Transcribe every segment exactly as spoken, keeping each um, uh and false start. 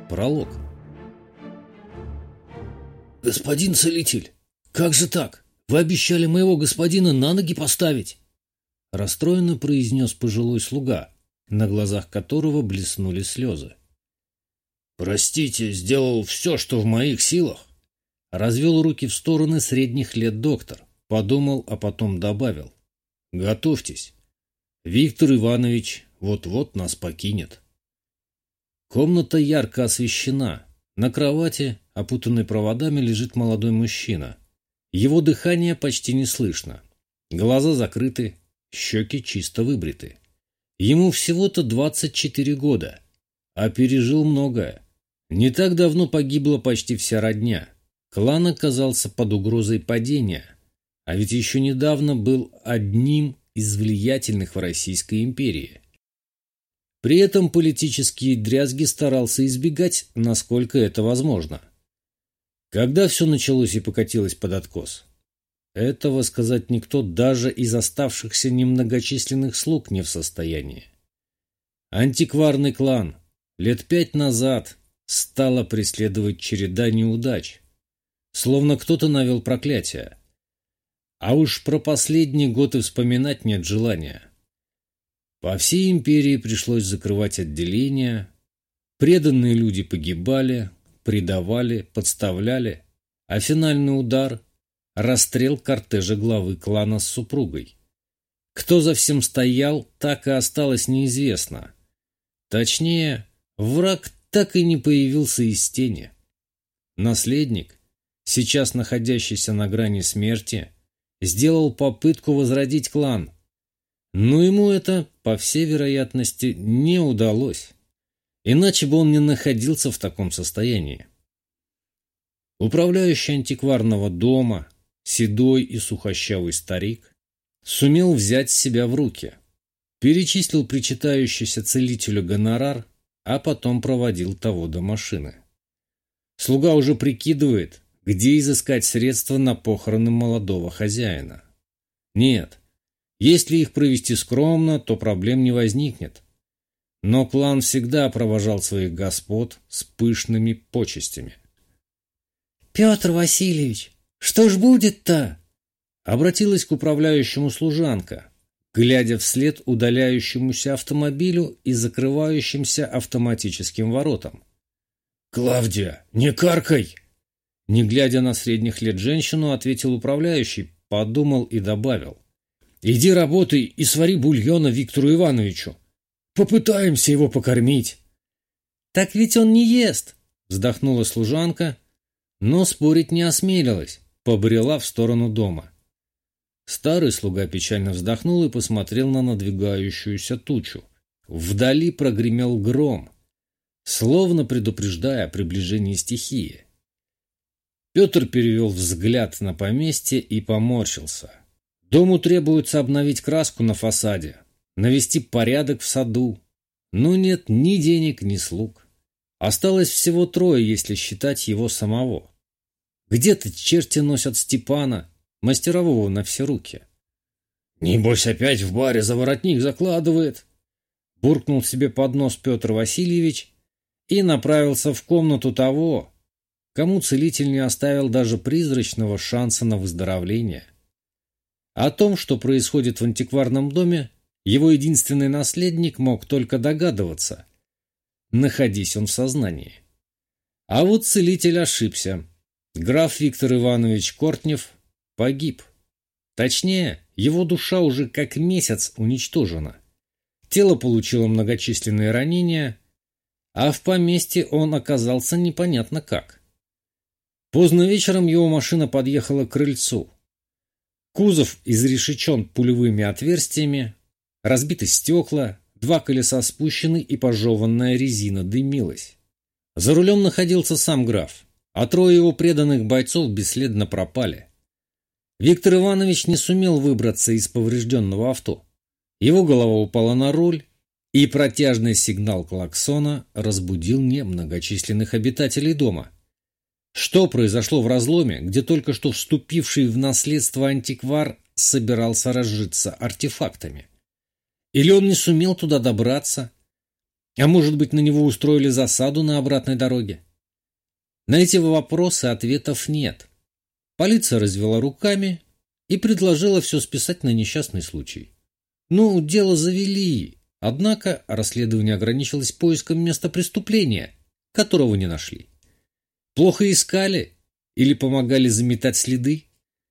Пролог. «Господин целитель, как же так? Вы обещали моего господина на ноги поставить!» Расстроенно произнес пожилой слуга, на глазах которого блеснули слезы. «Простите, сделал все, что в моих силах!» Развел руки в стороны средних лет доктор, подумал, а потом добавил. «Готовьтесь, Виктор Иванович вот-вот нас покинет». Комната ярко освещена. На кровати, опутанной проводами, лежит молодой мужчина. Его дыхание почти не слышно. Глаза закрыты, щеки чисто выбриты. Ему всего-то двадцать четыре года, а пережил многое. Не так давно погибла почти вся родня. Клан оказался под угрозой падения, а ведь еще недавно был одним из влиятельных в Российской империи. При этом политические дрязги старался избегать, насколько это возможно. Когда все началось и покатилось под откос? Этого сказать никто даже из оставшихся немногочисленных слуг не в состоянии. Антикварный клан лет пять назад стала преследовать череда неудач, словно кто-то навел проклятие. А уж про последний год и вспоминать нет желания. По всей империи пришлось закрывать отделения, преданные люди погибали, предавали, подставляли, а финальный удар – расстрел кортежа главы клана с супругой. Кто за всем стоял, так и осталось неизвестно. Точнее, враг так и не появился из тени. Наследник, сейчас находящийся на грани смерти, сделал попытку возродить клан, но ему это, по всей вероятности, не удалось. Иначе бы он не находился в таком состоянии. Управляющий антикварного дома, седой и сухощавый старик, сумел взять себя в руки, перечислил причитающийся целителю гонорар, а потом проводил того до машины. Слуга уже прикидывает, где изыскать средства на похороны молодого хозяина. Нет, если их провести скромно, то проблем не возникнет. Но клан всегда провожал своих господ с пышными почестями. «Петр Васильевич, что ж будет-то?» Обратилась к управляющему служанка, глядя вслед удаляющемуся автомобилю и закрывающимся автоматическим воротам. «Клавдия, не каркай!» Не глядя на средних лет женщину, ответил управляющий, подумал и добавил. «Иди работай и свари бульона Виктору Ивановичу. Попытаемся его покормить». «Так ведь он не ест!» Вздохнула служанка, но спорить не осмелилась, побрела в сторону дома. Старый слуга печально вздохнул и посмотрел на надвигающуюся тучу. Вдали прогремел гром, словно предупреждая о приближении стихии. Петр перевел взгляд на поместье и поморщился. Дому требуется обновить краску на фасаде, навести порядок в саду. Но нет ни денег, ни слуг. Осталось всего трое, если считать его самого. Где-то черти носят Степана, мастерового на все руки. «Небось опять в баре за воротник закладывает», — буркнул себе под нос Петр Васильевич и направился в комнату того, кому целитель не оставил даже призрачного шанса на выздоровление. О том, что происходит в антикварном доме, его единственный наследник мог только догадываться, находясь он в сознании. А вот целитель ошибся. Граф Виктор Иванович Кортнев погиб. Точнее, его душа уже как месяц уничтожена. Тело получило многочисленные ранения, а в поместье он оказался непонятно как. Поздно вечером его машина подъехала к крыльцу. Кузов изрешечен пулевыми отверстиями, разбиты стекла, два колеса спущены и пожеванная резина дымилась. За рулем находился сам граф, а трое его преданных бойцов бесследно пропали. Виктор Иванович не сумел выбраться из поврежденного авто. Его голова упала на руль, и протяжный сигнал клаксона разбудил немногочисленных обитателей дома. Что произошло в разломе, где только что вступивший в наследство антиквар собирался разжиться артефактами? Или он не сумел туда добраться? А может быть, на него устроили засаду на обратной дороге? На эти вопросы ответов нет. Полиция развела руками и предложила все списать на несчастный случай. Ну, дело завели, однако расследование ограничилось поиском места преступления, которого не нашли. Плохо искали или помогали заметать следы?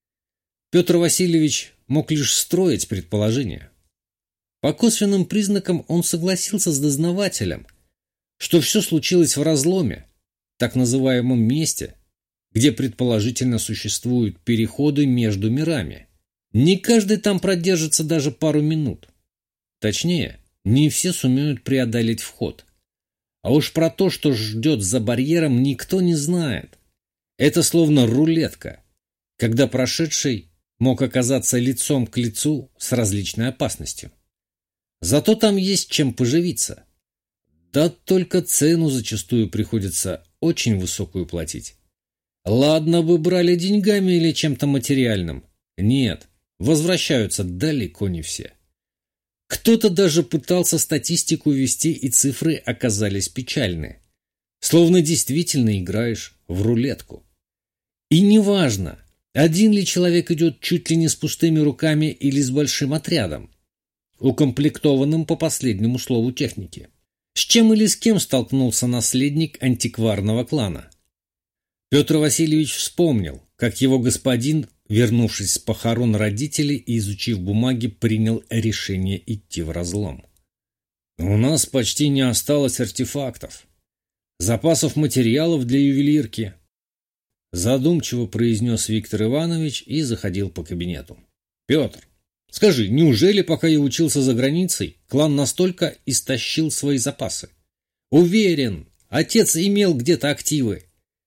Петр Васильевич мог лишь строить предположения. По косвенным признакам он согласился с дознавателем, что все случилось в разломе, так называемом месте, где предположительно существуют переходы между мирами. Не каждый там продержится даже пару минут. Точнее, не все сумеют преодолеть вход. А уж про то, что ждет за барьером, никто не знает. Это словно рулетка, когда прошедший мог оказаться лицом к лицу с различной опасностью. Зато там есть чем поживиться. Да только цену зачастую приходится очень высокую платить. Ладно бы брали деньгами или чем-то материальным. Нет, возвращаются далеко не все. Кто-то даже пытался статистику вести, и цифры оказались печальны. Словно действительно играешь в рулетку. И неважно, один ли человек идет чуть ли не с пустыми руками или с большим отрядом, укомплектованным по последнему слову техники. С чем или с кем столкнулся наследник антикварного клана? Петр Васильевич вспомнил, как его господин, вернувшись с похорон родителей и изучив бумаги, принял решение идти в разлом. «У нас почти не осталось артефактов, запасов материалов для ювелирки», задумчиво произнес Виктор Иванович и заходил по кабинету. «Петр, скажи, неужели, пока я учился за границей, клан настолько истощил свои запасы? Уверен, отец имел где-то активы.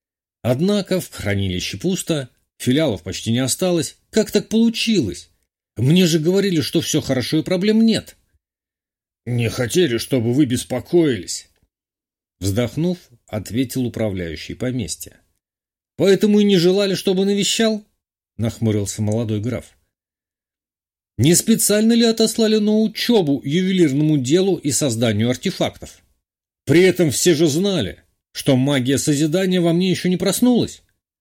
Однако в хранилище пусто, филиалов почти не осталось. Как так получилось? Мне же говорили, что все хорошо и проблем нет». «Не хотели, чтобы вы беспокоились», вздохнув, ответил управляющий поместья. «Поэтому и не желали, чтобы навещал?» нахмурился молодой граф. «Не специально ли отослали на учебу ювелирному делу и созданию артефактов? При этом все же знали, что магия созидания во мне еще не проснулась».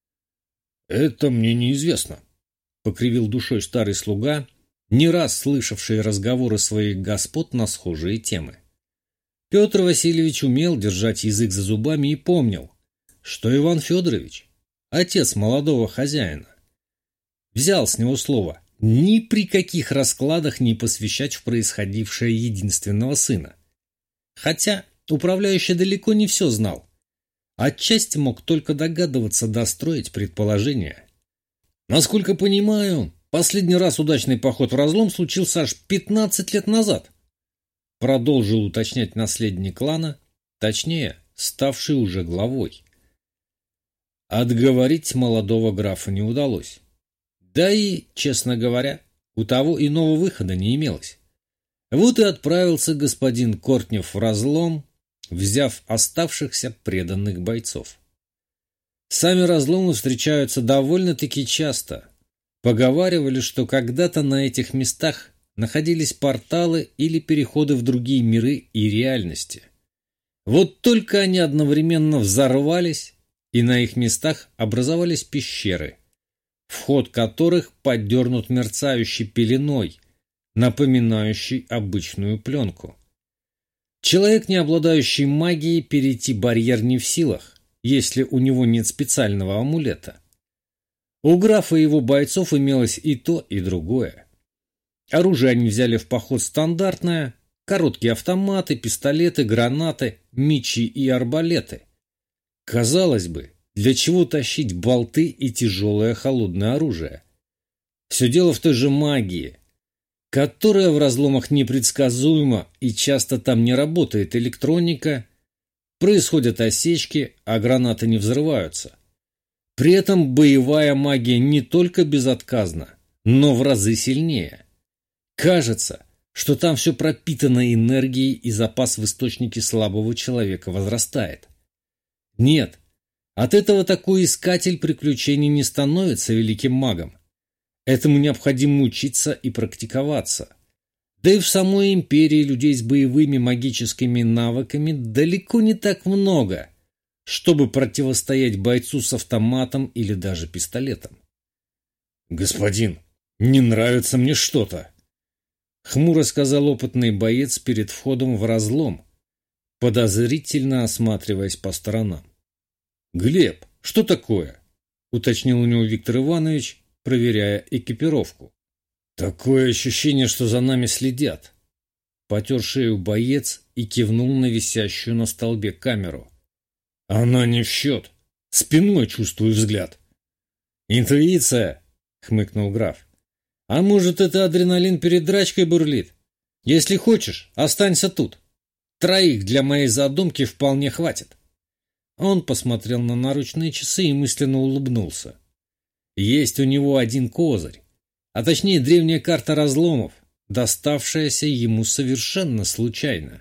«Это мне неизвестно», — покривил душой старый слуга, не раз слышавший разговоры своих господ на схожие темы. Петр Васильевич умел держать язык за зубами и помнил, что Иван Федорович, отец молодого хозяина, взял с него слово ни при каких раскладах не посвящать в происходившее единственного сына. Хотя управляющий далеко не все знал. Отчасти мог только догадываться, достроить предположения. Насколько понимаю, последний раз удачный поход в разлом случился аж пятнадцать лет назад. Продолжил уточнять наследник клана, точнее, ставший уже главой. Отговорить молодого графа не удалось. Да и, честно говоря, у того иного выхода не имелось. Вот и отправился господин Кортнев в разлом, взяв оставшихся преданных бойцов. Сами разломы встречаются довольно-таки часто. Поговаривали, что когда-то на этих местах находились порталы или переходы в другие миры и реальности. Вот только они одновременно взорвались, и на их местах образовались пещеры, вход которых подернут мерцающей пеленой, напоминающей обычную пленку. Человек, не обладающий магией, перейти барьер не в силах, если у него нет специального амулета. У графа и его бойцов имелось и то, и другое. Оружие они взяли в поход стандартное: короткие автоматы, пистолеты, гранаты, мечи и арбалеты. Казалось бы, для чего тащить болты и тяжелое холодное оружие? Все дело в той же магии, которая в разломах непредсказуема, и часто там не работает электроника, происходят осечки, а гранаты не взрываются. При этом боевая магия не только безотказна, но в разы сильнее. Кажется, что там все пропитано энергией, и запас в источнике слабого человека возрастает. Нет, от этого такой искатель приключений не становится великим магом. Этому необходимо учиться и практиковаться. Да и в самой империи людей с боевыми магическими навыками далеко не так много, чтобы противостоять бойцу с автоматом или даже пистолетом. «Господин, не нравится мне что-то», — хмуро сказал опытный боец перед входом в разлом, подозрительно осматриваясь по сторонам. «Глеб, что такое?» — уточнил у него Виктор Иванович, проверяя экипировку. «Такое ощущение, что за нами следят», — потер шею боец и кивнул на висящую на столбе камеру. «Она не в счет. Спиной чувствую взгляд». «Интуиция», — хмыкнул граф. «А может, это адреналин перед драчкой бурлит? Если хочешь, останься тут. Троих для моей задумки вполне хватит». Он посмотрел на наручные часы и мысленно улыбнулся. Есть у него один козырь, а точнее древняя карта разломов, доставшаяся ему совершенно случайно.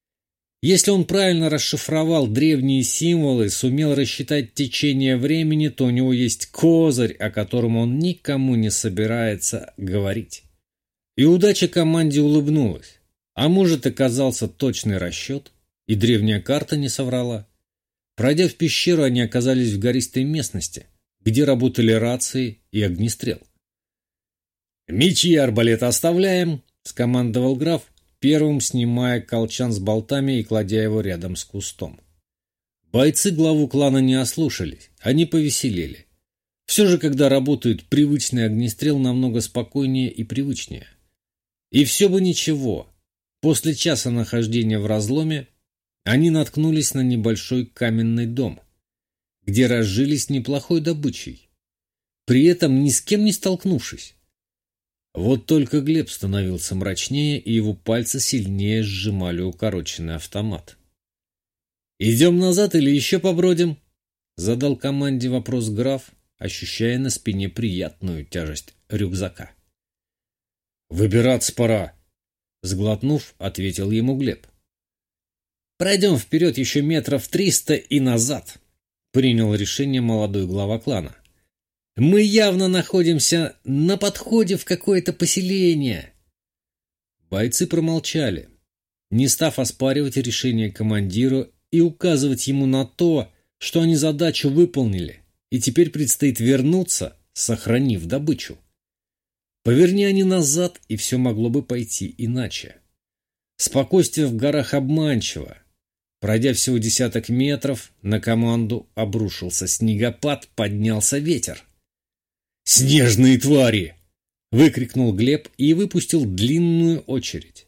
Если он правильно расшифровал древние символы, сумел рассчитать течение времени, то у него есть козырь, о котором он никому не собирается говорить. И удача команде улыбнулась. А может, оказался точный расчет, и древняя карта не соврала. Пройдя в пещеру, они оказались в гористой местности, где работали рации и огнестрел. «Мечи и арбалеты оставляем», — скомандовал граф, первым снимая колчан с болтами и кладя его рядом с кустом. Бойцы главу клана не ослушались, они повеселели. Все же, когда работает привычный огнестрел, намного спокойнее и привычнее. И все бы ничего. После часа нахождения в разломе они наткнулись на небольшой каменный дом, где разжились неплохой добычей, при этом ни с кем не столкнувшись. Вот только Глеб становился мрачнее, и его пальцы сильнее сжимали укороченный автомат. «Идем назад или еще побродим?» — задал команде вопрос граф, ощущая на спине приятную тяжесть рюкзака. «Выбираться пора», — сглотнув, ответил ему Глеб. «Пройдем вперед еще метров триста и назад», — принял решение молодой глава клана. «Мы явно находимся на подходе в какое-то поселение». Бойцы промолчали, не став оспаривать решение командира и указывать ему на то, что они задачу выполнили, и теперь предстоит вернуться, сохранив добычу. Поверни они назад, и все могло бы пойти иначе. Спокойствие в горах обманчиво. Пройдя всего десяток метров, на команду обрушился снегопад, поднялся ветер. «Снежные твари!» — выкрикнул Глеб и выпустил длинную очередь.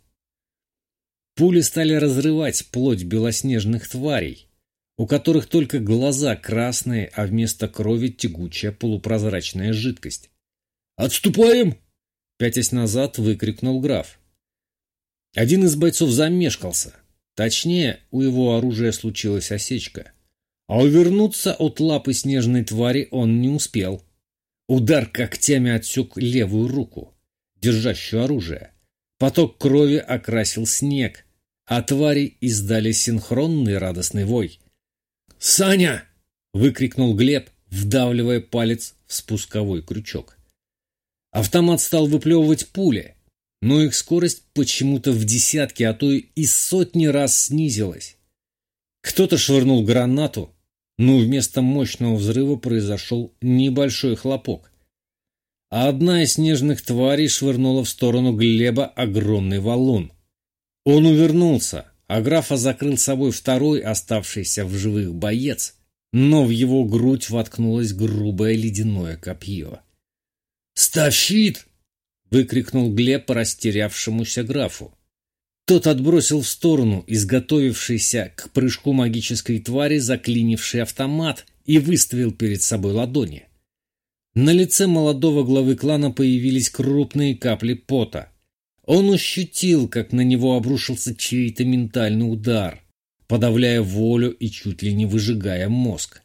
Пули стали разрывать плоть белоснежных тварей, у которых только глаза красные, а вместо крови тягучая полупрозрачная жидкость. «Отступаем!» — пятясь назад выкрикнул граф. Один из бойцов замешкался. Точнее, у его оружия случилась осечка. А увернуться от лапы снежной твари он не успел. Удар когтями отсек левую руку, держащую оружие. Поток крови окрасил снег, а твари издали синхронный радостный вой. «Саня!» — выкрикнул Глеб, вдавливая палец в спусковой крючок. Автомат стал выплевывать пули, но их скорость почему-то в десятки, а то и сотни раз снизилась. Кто-то швырнул гранату, но вместо мощного взрыва произошел небольшой хлопок. А одна из снежных тварей швырнула в сторону Глеба огромный валун. Он увернулся, а графа закрыл собой второй оставшийся в живых боец, но в его грудь воткнулось грубое ледяное копье. «Ставь щит!» — выкрикнул Глеб растерявшемуся графу. Тот отбросил в сторону изготовившийся к прыжку магической твари заклинивший автомат и выставил перед собой ладони. На лице молодого главы клана появились крупные капли пота. Он ощутил, как на него обрушился чей-то ментальный удар, подавляя волю и чуть ли не выжигая мозг.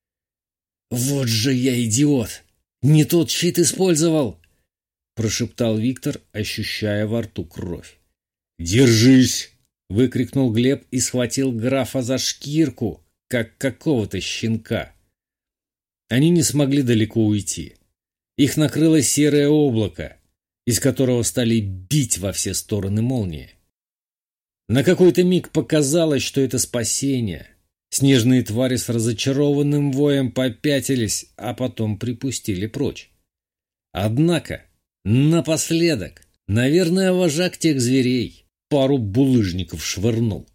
«Вот же я идиот! Не тот щит использовал!» — прошептал Виктор, ощущая во рту кровь. «Держись!» — выкрикнул Глеб и схватил графа за шкирку, как какого-то щенка. Они не смогли далеко уйти. Их накрыло серое облако, из которого стали бить во все стороны молнии. На какой-то миг показалось, что это спасение. Снежные твари с разочарованным воем попятились, а потом припустили прочь. Однако, напоследок, наверное, вожак тех зверей пару булыжников швырнул.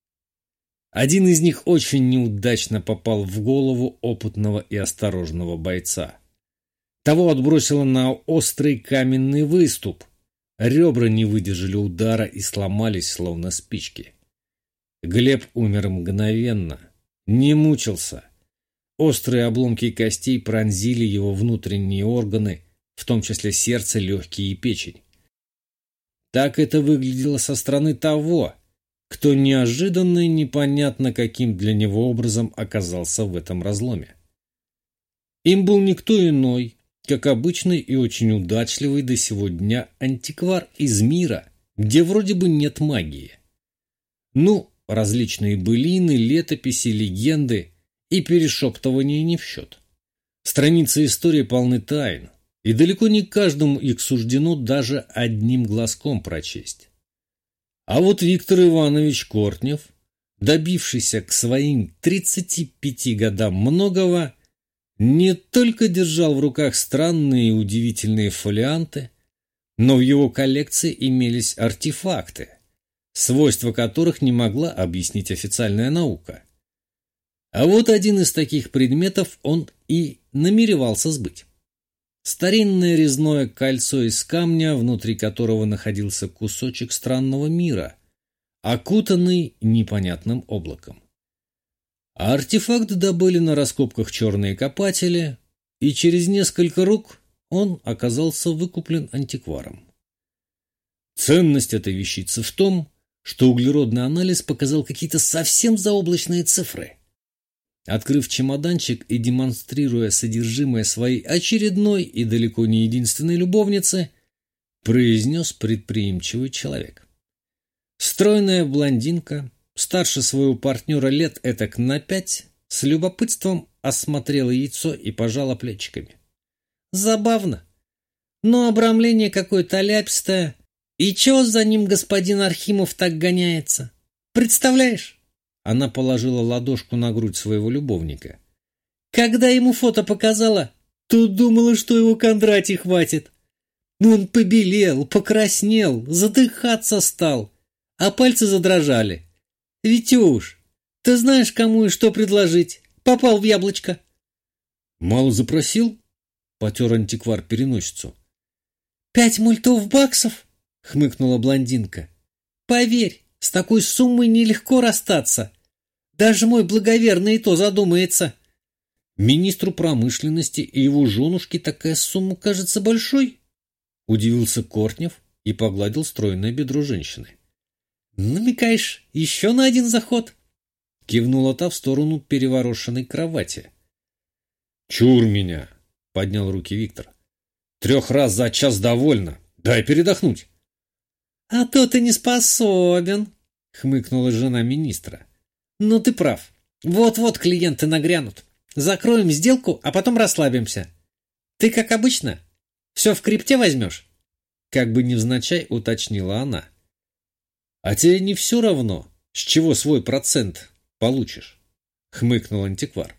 Один из них очень неудачно попал в голову опытного и осторожного бойца. Того отбросило на острый каменный выступ. Ребра не выдержали удара и сломались, словно спички. Глеб умер мгновенно, не мучился. Острые обломки костей пронзили его внутренние органы, в том числе сердце, легкие и печень. Так это выглядело со стороны того, кто неожиданно и непонятно каким для него образом оказался в этом разломе. Им был никто иной, как обычный и очень удачливый до сего дня антиквар из мира, где вроде бы нет магии. Ну, различные былины, летописи, легенды и перешептывания не в счет. Страницы истории полны тайн, и далеко не каждому их суждено даже одним глазком прочесть. А вот Виктор Иванович Кортнев, добившийся к своим тридцати пяти годам многого, не только держал в руках странные и удивительные фолианты, но в его коллекции имелись артефакты, свойства которых не могла объяснить официальная наука. А вот один из таких предметов он и намеревался сбыть. Старинное резное кольцо из камня, внутри которого находился кусочек странного мира, окутанный непонятным облаком. А артефакт добыли на раскопках черные копатели, и через несколько рук он оказался выкуплен антикваром. Ценность этой вещицы в том, что углеродный анализ показал какие-то совсем заоблачные цифры. Открыв чемоданчик и демонстрируя содержимое своей очередной и далеко не единственной любовницы, произнес предприимчивый человек. Стройная блондинка, старше своего партнера лет этак на пять, с любопытством осмотрела яйцо и пожала плечиками. Забавно. Но обрамление какое-то ляпистое. И чего за ним господин Архимов так гоняется? Представляешь? Она положила ладошку на грудь своего любовника. Когда ему фото показала, то думала, что его Кондратий хватит. Он побелел, покраснел, задыхаться стал, а пальцы задрожали. Витюш, ты знаешь, кому и что предложить? Попал в яблочко. Мало запросил? Потер антиквар переносицу. Пять мультов баксов? Хмыкнула блондинка. Поверь, с такой суммой нелегко расстаться. Даже мой благоверный и то задумается. Министру промышленности и его женушке такая сумма кажется большой? Удивился Кортнев и погладил стройное бедро женщины. Намекаешь, еще на один заход? Кивнула та в сторону переворошенной кровати. Чур меня, поднял руки Виктор. Трех раз за час довольно. Дай передохнуть. А то ты не способен, хмыкнула жена министра. Ну ты прав. Вот-вот клиенты нагрянут. Закроем сделку, а потом расслабимся. Ты, как обычно, все в крипте возьмешь? Как бы невзначай уточнила она. А тебе не все равно, с чего свой процент получишь? Хмыкнул антиквар.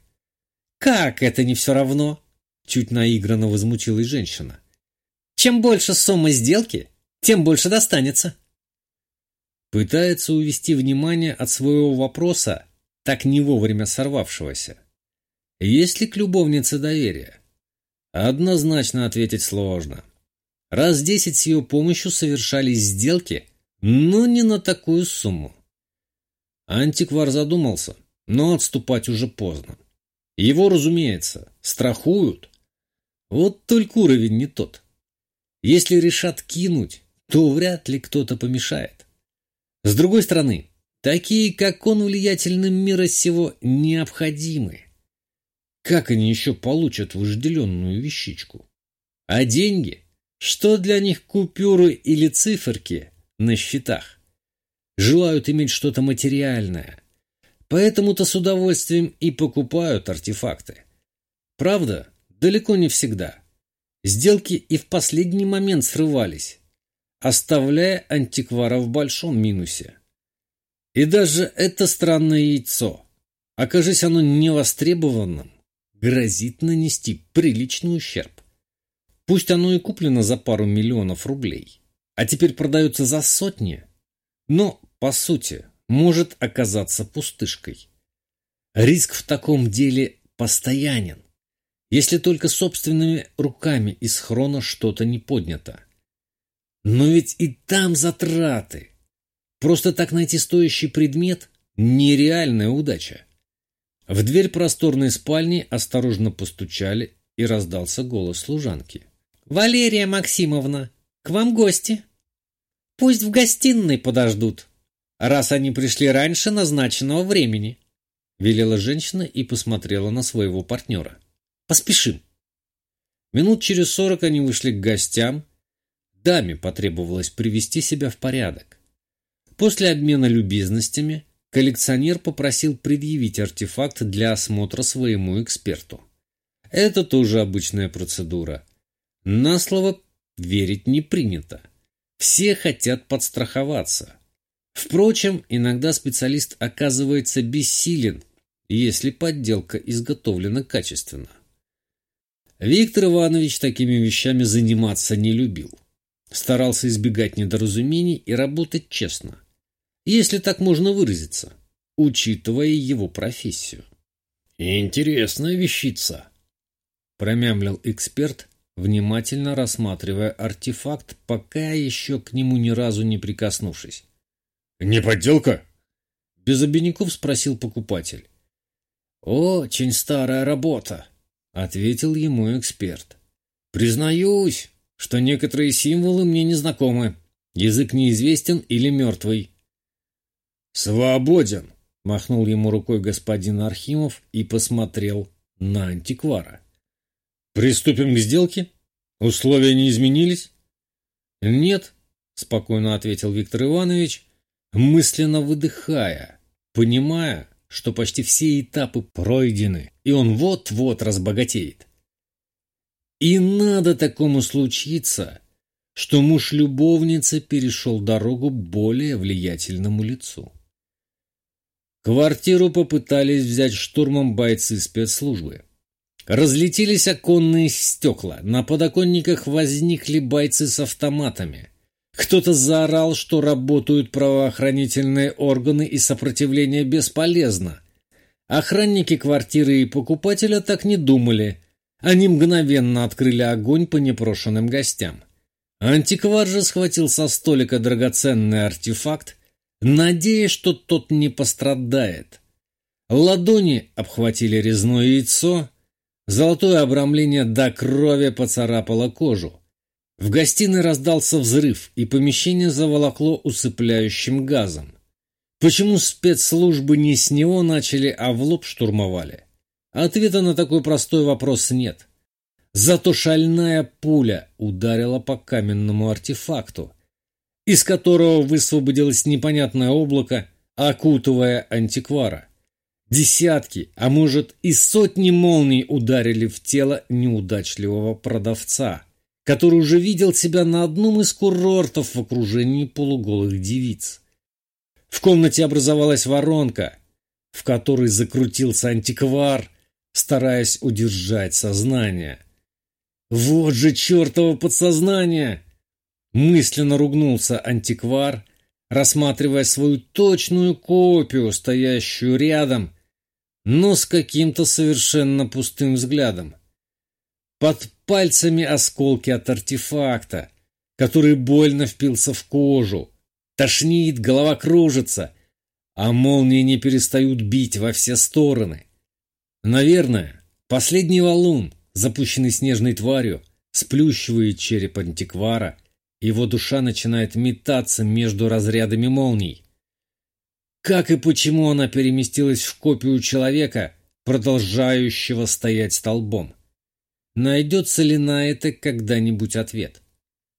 Как это не все равно? Чуть наигранно возмутилась женщина. Чем больше сумма сделки, тем больше достанется. Пытается увести внимание от своего вопроса, так не вовремя сорвавшегося. Есть ли к любовнице доверие? Однозначно ответить сложно. Раз десять с ее помощью совершались сделки, но не на такую сумму. Антиквар задумался, но отступать уже поздно. Его, разумеется, страхуют. Вот только уровень не тот. Если решат кинуть, то вряд ли кто-то помешает. С другой стороны, такие, как он, влиятельным мира сего необходимы. Как они еще получат вожделенную вещичку? А деньги? Что для них купюры или циферки на счетах? Желают иметь что-то материальное. Поэтому-то с удовольствием и покупают артефакты. Правда, далеко не всегда. Сделки и в последний момент срывались, оставляя антиквара в большом минусе. И даже это странное яйцо, окажись оно невостребованным, грозит нанести приличный ущерб. Пусть оно и куплено за пару миллионов рублей, а теперь продается за сотни, но, по сути, может оказаться пустышкой. Риск в таком деле постоянен, если только собственными руками из хрона что-то не поднято. Но ведь и там затраты. Просто так найти стоящий предмет – нереальная удача. В дверь просторной спальни осторожно постучали, и раздался голос служанки. «Валерия Максимовна, к вам гости. Пусть в гостиной подождут, раз они пришли раньше назначенного времени», — велела женщина и посмотрела на своего партнера. «Поспешим». Минут через сорок они вышли к гостям. Даме потребовалось привести себя в порядок. После обмена любезностями коллекционер попросил предъявить артефакт для осмотра своему эксперту. Это тоже обычная процедура. На слово верить не принято. Все хотят подстраховаться. Впрочем, иногда специалист оказывается бессилен, если подделка изготовлена качественно. Виктор Иванович такими вещами заниматься не любил. Старался избегать недоразумений и работать честно, если так можно выразиться, учитывая его профессию. «Интересная вещица», — промямлил эксперт, внимательно рассматривая артефакт, пока еще к нему ни разу не прикоснувшись. «Не подделка?» — без обиняков спросил покупатель. «Очень старая работа», — ответил ему эксперт. «Признаюсь, что некоторые символы мне не знакомы. Язык неизвестен или мертвый». «Свободен», — махнул ему рукой господин Архимов и посмотрел на антиквара. «Приступим к сделке? Условия не изменились?» «Нет», — спокойно ответил Виктор Иванович, мысленно выдыхая, понимая, что почти все этапы пройдены, и он вот-вот разбогатеет. И надо такому случиться, что муж любовницы перешел дорогу более влиятельному лицу. Квартиру попытались взять штурмом бойцы спецслужбы. Разлетелись оконные стекла, на подоконниках возникли бойцы с автоматами. Кто-то заорал, что работают правоохранительные органы и сопротивление бесполезно. Охранники квартиры и покупателя так не думали. Они мгновенно открыли огонь по непрошенным гостям. Антиквар же схватил со столика драгоценный артефакт, надеясь, что тот не пострадает. Ладони обхватили резное яйцо, золотое обрамление до крови поцарапало кожу. В гостиной раздался взрыв, и помещение заволокло усыпляющим газом. Почему спецслужбы не с него начали, а в лоб штурмовали? Ответа на такой простой вопрос нет. Зато шальная пуля ударила по каменному артефакту, из которого высвободилось непонятное облако, окутывая антиквара. Десятки, а может и сотни молний ударили в тело неудачливого продавца, который уже видел себя на одном из курортов в окружении полуголых девиц. В комнате образовалась воронка, в которой закрутился антиквар, стараясь удержать сознание. «Вот же чертово подсознание!» Мысленно ругнулся антиквар, рассматривая свою точную копию, стоящую рядом, но с каким-то совершенно пустым взглядом. Под пальцами осколки от артефакта, который больно впился в кожу. Тошнит, голова кружится, а молнии не перестают бить во все стороны. Наверное, последний валун, запущенный снежной тварью, сплющивает череп антиквара, и его душа начинает метаться между разрядами молний. Как и почему она переместилась в копию человека, продолжающего стоять столбом? Найдется ли на это когда-нибудь ответ?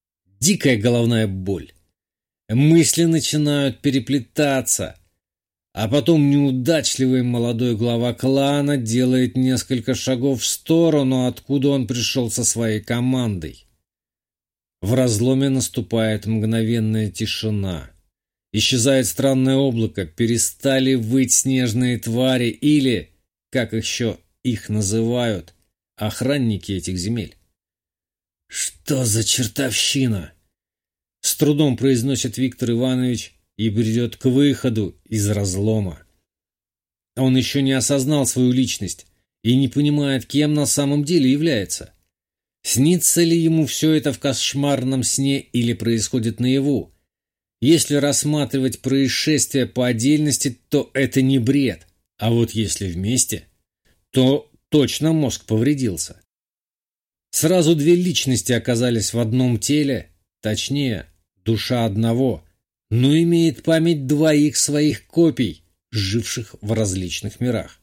Дикая головная боль. Мысли начинают переплетаться. А потом неудачливый молодой глава клана делает несколько шагов в сторону, откуда он пришел со своей командой. В разломе наступает мгновенная тишина. Исчезает странное облако, перестали выть снежные твари или, как еще их называют, охранники этих земель. «Что за чертовщина?» С трудом произносит Виктор Иванович и бредет к выходу из разлома. Он еще не осознал свою личность и не понимает, кем на самом деле является. Снится ли ему все это в кошмарном сне или происходит наяву? Если рассматривать происшествия по отдельности, то это не бред, а вот если вместе, то точно мозг повредился. Сразу две личности оказались в одном теле, точнее, душа одного, но имеет память двоих своих копий, живших в различных мирах.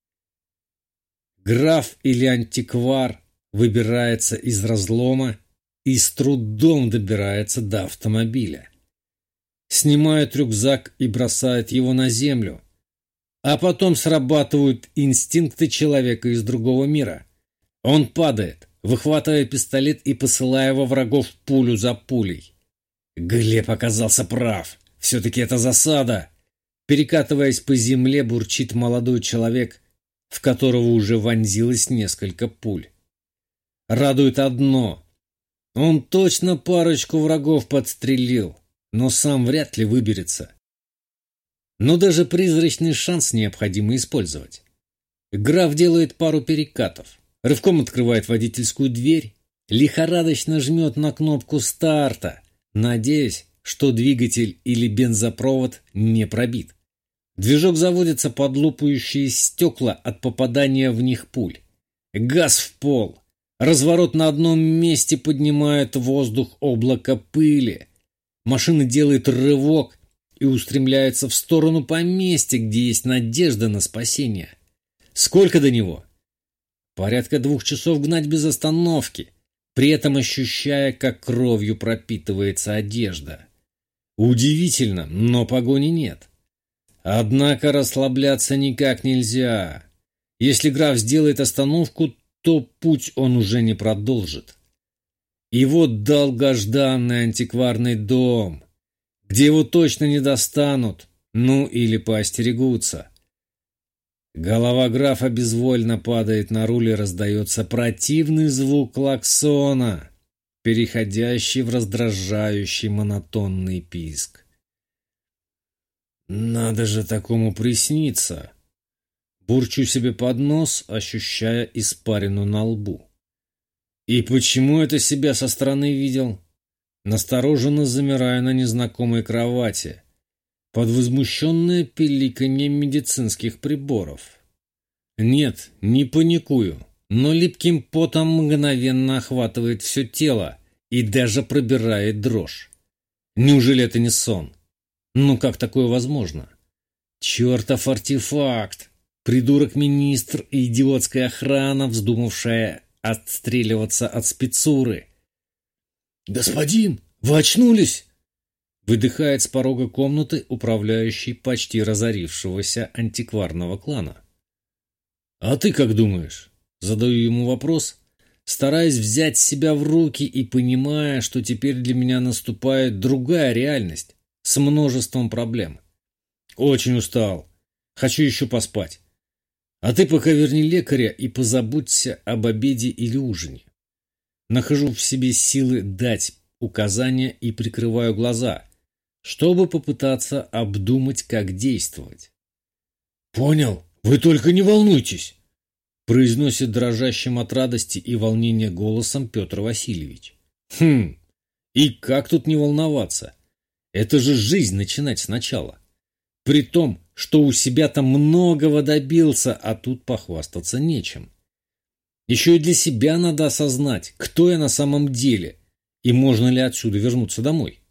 Граф или антиквар выбирается из разлома и с трудом добирается до автомобиля. Снимает рюкзак и бросает его на землю, а потом срабатывают инстинкты человека из другого мира. Он падает, выхватывая пистолет и посылая во врагов пулю за пулей. Глеб оказался прав. Все-таки это засада. Перекатываясь по земле, бурчит молодой человек, в которого уже вонзилось несколько пуль. Радует одно. Он точно парочку врагов подстрелил, но сам вряд ли выберется. Но даже призрачный шанс необходимо использовать. Граф делает пару перекатов, рывком открывает водительскую дверь, лихорадочно жмет на кнопку старта, надеясь, что двигатель или бензопровод не пробит. Движок заводится под лопающие стекла от попадания в них пуль. Газ в пол. Разворот на одном месте поднимает в воздух облако пыли. Машина делает рывок и устремляется в сторону поместья, где есть надежда на спасение. Сколько до него? Порядка двух часов гнать без остановки, при этом ощущая, как кровью пропитывается одежда. Удивительно, но погони нет. Однако расслабляться никак нельзя. Если граф сделает остановку, то путь он уже не продолжит. И вот долгожданный антикварный дом, где его точно не достанут, ну или поостерегутся. Голова графа безвольно падает на руль и раздается противный звук клаксона, переходящий в раздражающий монотонный писк. «Надо же такому присниться!» Бурчу себе под нос, ощущая испарину на лбу. И почему это себя со стороны видел? Настороженно замираю на незнакомой кровати, под возмущенное пиликанье медицинских приборов. Нет, не паникую, но липким потом мгновенно охватывает все тело и даже пробирает дрожь. Неужели это не сон? Ну как такое возможно? Чертов артефакт! Придурок-министр и идиотская охрана, вздумавшая отстреливаться от спецуры. «Господин, вы очнулись?» Выдыхает с порога комнаты управляющий почти разорившегося антикварного клана. «А ты как думаешь?» Задаю ему вопрос, стараясь взять себя в руки и понимая, что теперь для меня наступает другая реальность с множеством проблем. «Очень устал. Хочу еще поспать. А ты пока верни лекаря и позаботься об обеде или ужине». Нахожу в себе силы дать указания и прикрываю глаза, чтобы попытаться обдумать, как действовать. «Понял, вы только не волнуйтесь», — произносит дрожащим от радости и волнения голосом Петр Васильевич. «Хм, и как тут не волноваться? Это же жизнь начинать сначала. При том, что у себя-то многого добился, а тут похвастаться нечем. Еще и для себя надо осознать, кто я на самом деле, и можно ли отсюда вернуться домой.